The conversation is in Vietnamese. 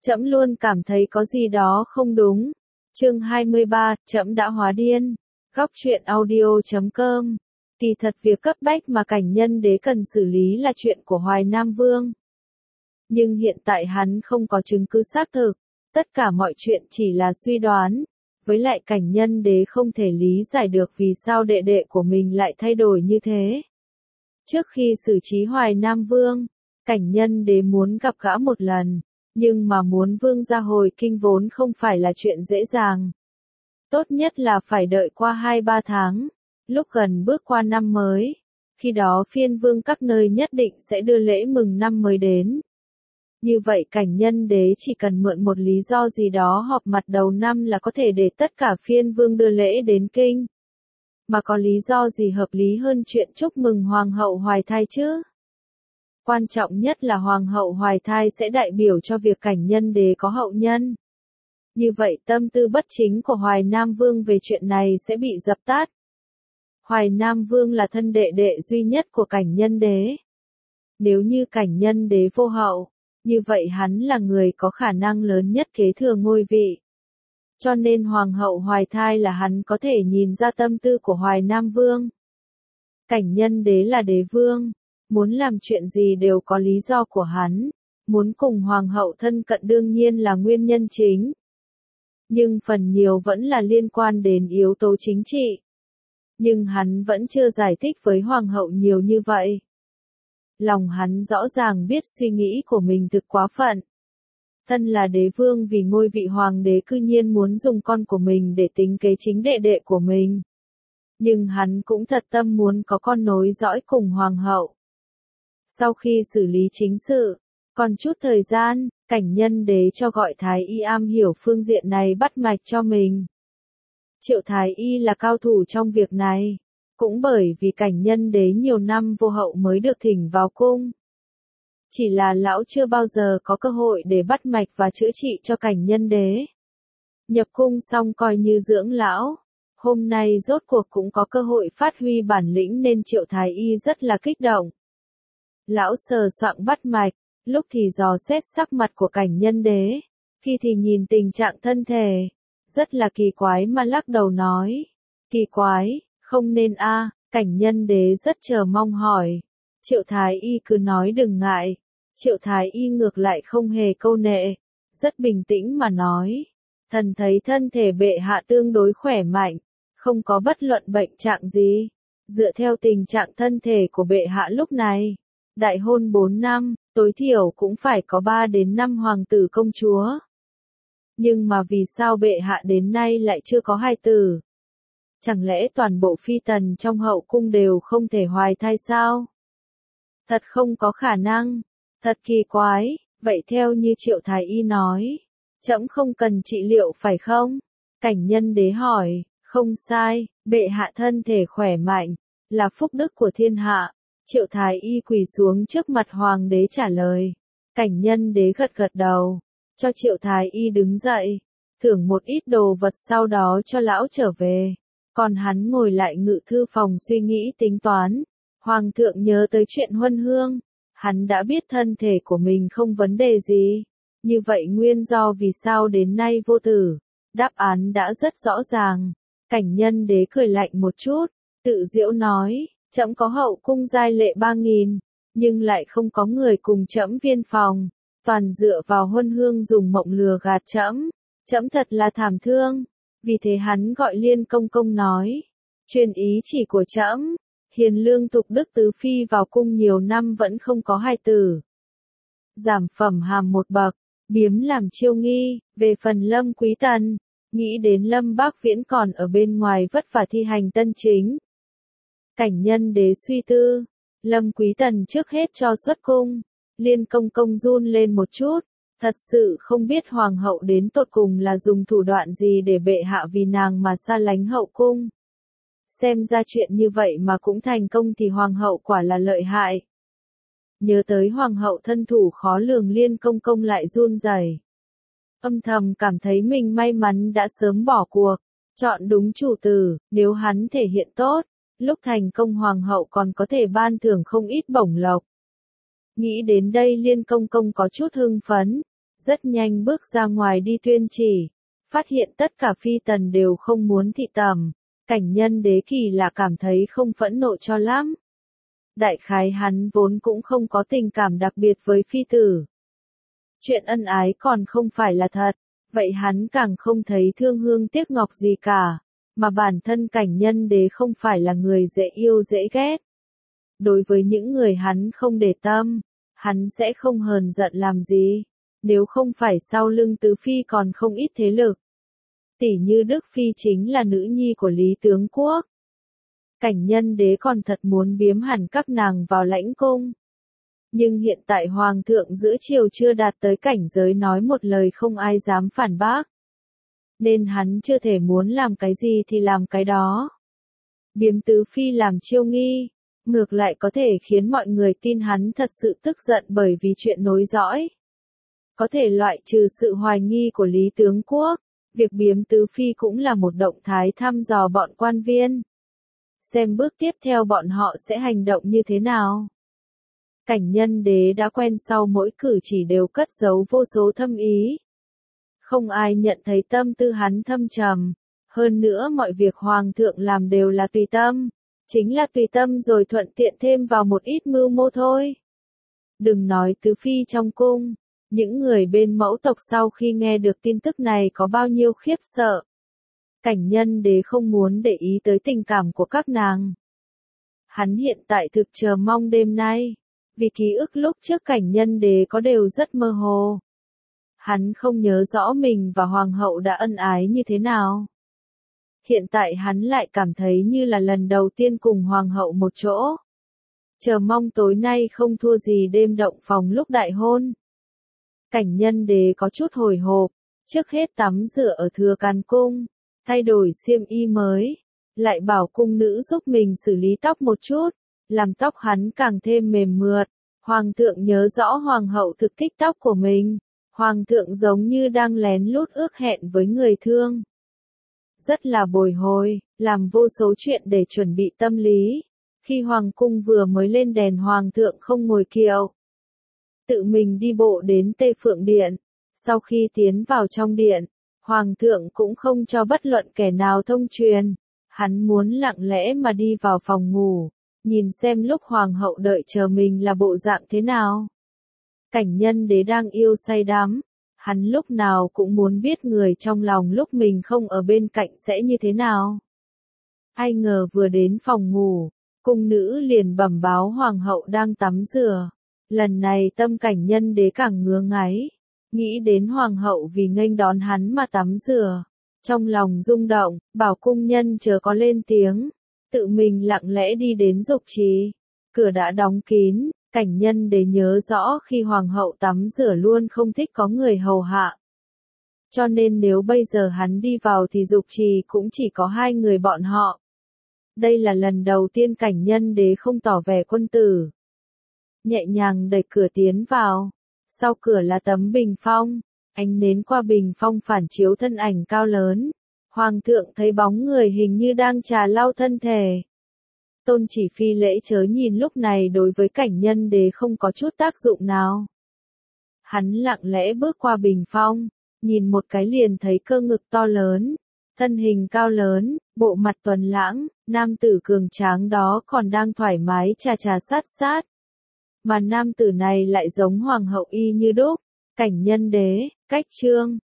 Trẫm luôn cảm thấy có gì đó không đúng. Chương 23, trẫm đã hóa điên. Góc truyện audio.com. Kỳ thật việc cấp bách mà Cảnh Nhân Đế cần xử lý là chuyện của Hoài Nam Vương. Nhưng hiện tại hắn không có chứng cứ xác thực, tất cả mọi chuyện chỉ là suy đoán. Với lại Cảnh Nhân Đế không thể lý giải được vì sao đệ đệ của mình lại thay đổi như thế. Trước khi xử trí Hoài Nam Vương, Cảnh Nhân Đế muốn gặp gã một lần. Nhưng mà muốn vương gia hồi kinh vốn không phải là chuyện dễ dàng. Tốt nhất là phải đợi qua 2-3 tháng, lúc gần bước qua năm mới. Khi đó phiên vương các nơi nhất định sẽ đưa lễ mừng năm mới đến. Như vậy Cảnh Nhân Đế chỉ cần mượn một lý do gì đó họp mặt đầu năm là có thể để tất cả phiên vương đưa lễ đến kinh. Mà có lý do gì hợp lý hơn chuyện chúc mừng Hoàng hậu hoài thai chứ? Quan trọng nhất là Hoàng hậu hoài thai sẽ đại biểu cho việc Cảnh Nhân Đế có hậu nhân. Như vậy tâm tư bất chính của Hoài Nam Vương về chuyện này sẽ bị dập tắt. Hoài Nam Vương là thân đệ đệ duy nhất của Cảnh Nhân Đế. Nếu như Cảnh Nhân Đế vô hậu, như vậy hắn là người có khả năng lớn nhất kế thừa ngôi vị. Cho nên Hoàng hậu hoài thai là hắn có thể nhìn ra tâm tư của Hoài Nam Vương. Cảnh Nhân Đế là đế vương. Muốn làm chuyện gì đều có lý do của hắn, muốn cùng hoàng hậu thân cận đương nhiên là nguyên nhân chính. Nhưng phần nhiều vẫn là liên quan đến yếu tố chính trị. Nhưng hắn vẫn chưa giải thích với hoàng hậu nhiều như vậy. Lòng hắn rõ ràng biết suy nghĩ của mình thực quá phận. Thân là đế vương vì ngôi vị hoàng đế cư nhiên muốn dùng con của mình để tính kế chính đệ đệ của mình. Nhưng hắn cũng thật tâm muốn có con nối dõi cùng hoàng hậu. Sau khi xử lý chính sự, còn chút thời gian, Cảnh Nhân Đế cho gọi Thái Y am hiểu phương diện này bắt mạch cho mình. Triệu Thái Y là cao thủ trong việc này, cũng bởi vì Cảnh Nhân Đế nhiều năm vô hậu mới được thỉnh vào cung. Chỉ là lão chưa bao giờ có cơ hội để bắt mạch và chữa trị cho Cảnh Nhân Đế. Nhập cung xong coi như dưỡng lão, hôm nay rốt cuộc cũng có cơ hội phát huy bản lĩnh nên Triệu Thái Y rất là kích động. Lão sờ soạng bắt mạch, lúc thì dò xét sắc mặt của Cảnh Nhân Đế, khi thì nhìn tình trạng thân thể, rất là kỳ quái mà lắc đầu nói. Kỳ quái, không nên a. Cảnh Nhân Đế rất chờ mong hỏi. Triệu Thái Y cứ nói đừng ngại. Triệu Thái Y ngược lại không hề câu nệ, rất bình tĩnh mà nói. Thần thấy thân thể bệ hạ tương đối khỏe mạnh, không có bất luận bệnh trạng gì. Dựa theo tình trạng thân thể của bệ hạ lúc này, đại hôn 4 năm, tối thiểu cũng phải có 3 đến 5 hoàng tử công chúa. Nhưng mà vì sao bệ hạ đến nay lại chưa có hài tử? Chẳng lẽ toàn bộ phi tần trong hậu cung đều không thể hoài thai sao? Thật không có khả năng, thật kỳ quái, vậy theo như Triệu Thái Y nói, trẫm không cần trị liệu phải không? Cảnh Nhân Đế hỏi, không sai, bệ hạ thân thể khỏe mạnh, là phúc đức của thiên hạ. Triệu Thái Y quỳ xuống trước mặt hoàng đế trả lời. Cảnh Nhân Đế gật gật đầu, cho Triệu Thái Y đứng dậy, thưởng một ít đồ vật sau đó cho lão trở về. Còn hắn ngồi lại ngự thư phòng suy nghĩ tính toán. Hoàng thượng nhớ tới chuyện huân hương, hắn đã biết thân thể của mình không vấn đề gì. Như vậy nguyên do vì sao đến nay vô tử, đáp án đã rất rõ ràng. Cảnh Nhân Đế cười lạnh một chút, tự giễu nói. Trẫm có hậu cung giai lệ 3.000, nhưng lại không có người cùng trẫm viên phòng, toàn dựa vào huân hương dùng mộng lừa gạt trẫm. Trẫm thật là thảm thương, vì thế hắn gọi Liên Công Công nói, truyền ý chỉ của trẫm, hiền lương tục đức tứ phi vào cung nhiều năm vẫn không có hài tử. Giảm phẩm hàm một bậc, biếm làm chiêu nghi, về phần Lâm Quý Tần, nghĩ đến Lâm Bác Viễn còn ở bên ngoài vất vả thi hành tân chính. Cảnh Nhân Đế suy tư, Lâm Quý Tần trước hết cho xuất cung. Liên Công Công run lên một chút, thật sự không biết hoàng hậu đến tột cùng là dùng thủ đoạn gì để bệ hạ vì nàng mà xa lánh hậu cung. Xem ra chuyện như vậy mà cũng thành công thì hoàng hậu quả là lợi hại. Nhớ tới hoàng hậu thân thủ khó lường, Liên Công Công lại run rẩy. Âm thầm cảm thấy mình may mắn đã sớm bỏ cuộc, chọn đúng chủ tử, nếu hắn thể hiện tốt. Lúc thành công hoàng hậu còn có thể ban thưởng không ít bổng lộc. Nghĩ đến đây Liên Công Công có chút hưng phấn, rất nhanh bước ra ngoài đi tuyên chỉ, phát hiện tất cả phi tần đều không muốn thị tẩm, Cảnh Nhân Đế kỳ lạ cảm thấy không phẫn nộ cho lắm. Đại khái hắn vốn cũng không có tình cảm đặc biệt với phi tử. Chuyện ân ái còn không phải là thật, vậy hắn càng không thấy thương hương tiếc ngọc gì cả, mà bản thân Cảnh Nhân Đế không phải là người dễ yêu dễ ghét. Đối với những người hắn không để tâm, hắn sẽ không hờn giận làm gì, nếu không phải sau lưng Tứ Phi còn không ít thế lực. Tỷ như Đức Phi chính là nữ nhi của Lý Tướng Quốc. Cảnh Nhân Đế còn thật muốn biếm hẳn các nàng vào lãnh cung. Nhưng hiện tại Hoàng thượng giữa triều chưa đạt tới cảnh giới nói một lời không ai dám phản bác. Nên hắn chưa thể muốn làm cái gì thì làm cái đó. Biếm Tứ Phi làm chiêu nghi, ngược lại có thể khiến mọi người tin hắn thật sự tức giận bởi vì chuyện nối dõi. Có thể loại trừ sự hoài nghi của Lý Tướng Quốc, việc biếm Tứ Phi cũng là một động thái thăm dò bọn quan viên. Xem bước tiếp theo bọn họ sẽ hành động như thế nào. Cảnh Nhân Đế đã quen sau mỗi cử chỉ đều cất giấu vô số thâm ý. Không ai nhận thấy tâm tư hắn thâm trầm. Hơn nữa mọi việc Hoàng thượng làm đều là tùy tâm. Chính là tùy tâm rồi thuận tiện thêm vào một ít mưu mô thôi. Đừng nói Tứ Phi trong cung. Những người bên mẫu tộc sau khi nghe được tin tức này có bao nhiêu khiếp sợ. Cảnh Nhân Đế không muốn để ý tới tình cảm của các nàng. Hắn hiện tại thực chờ mong đêm nay, vì ký ức lúc trước Cảnh Nhân Đế có đều rất mơ hồ. Hắn không nhớ rõ mình và Hoàng hậu đã ân ái như thế nào. Hiện tại hắn lại cảm thấy như là lần đầu tiên cùng Hoàng hậu một chỗ. Chờ mong tối nay không thua gì đêm động phòng lúc đại hôn. Cảnh Nhân Đế có chút hồi hộp, trước hết tắm rửa ở Thừa Càn Cung, thay đổi xiêm y mới, lại bảo cung nữ giúp mình xử lý tóc một chút, làm tóc hắn càng thêm mềm mượt. Hoàng thượng nhớ rõ Hoàng hậu thực thích tóc của mình, Hoàng thượng giống như đang lén lút ước hẹn với người thương. Rất là bồi hồi, làm vô số chuyện để chuẩn bị tâm lý. Khi Hoàng cung vừa mới lên đèn Hoàng thượng không ngồi kiệu. Tự mình đi bộ đến Tê Phượng Điện. Sau khi tiến vào trong điện, Hoàng thượng cũng không cho bất luận kẻ nào thông truyền. Hắn muốn lặng lẽ mà đi vào phòng ngủ, nhìn xem lúc Hoàng hậu đợi chờ mình là bộ dạng thế nào. Cảnh Nhân Đế đang yêu say đắm. Hắn lúc nào cũng muốn biết người trong lòng lúc mình không ở bên cạnh sẽ như thế nào. Ai ngờ vừa đến phòng ngủ, cung nữ liền bẩm báo Hoàng hậu đang tắm rửa. Lần này tâm Cảnh Nhân Đế càng ngứa ngáy, nghĩ đến Hoàng hậu vì nghênh đón hắn mà tắm rửa. Trong lòng rung động, bảo cung nhân chớ có lên tiếng, tự mình lặng lẽ đi đến dục trì. Cửa đã đóng kín, Cảnh Nhân Đế nhớ rõ khi Hoàng hậu tắm rửa luôn không thích có người hầu hạ. Cho nên nếu bây giờ hắn đi vào thì dục trì cũng chỉ có hai người bọn họ. Đây là lần đầu tiên Cảnh Nhân Đế không tỏ vẻ quân tử. Nhẹ nhàng đẩy cửa tiến vào, sau cửa là tấm bình phong, ánh nến qua bình phong phản chiếu thân ảnh cao lớn. Hoàng thượng thấy bóng người hình như đang trà lau thân thể. Tôn Chỉ Phi lễ chớ nhìn lúc này đối với Cảnh Nhân Đế không có chút tác dụng nào. Hắn lặng lẽ bước qua bình phong, nhìn một cái liền thấy cơ ngực to lớn, thân hình cao lớn, bộ mặt tuấn lãng, nam tử cường tráng đó còn đang thoải mái chà chà sát sát. Mà nam tử này lại giống Hoàng hậu y như đúc. Cảnh Nhân Đế, cách chương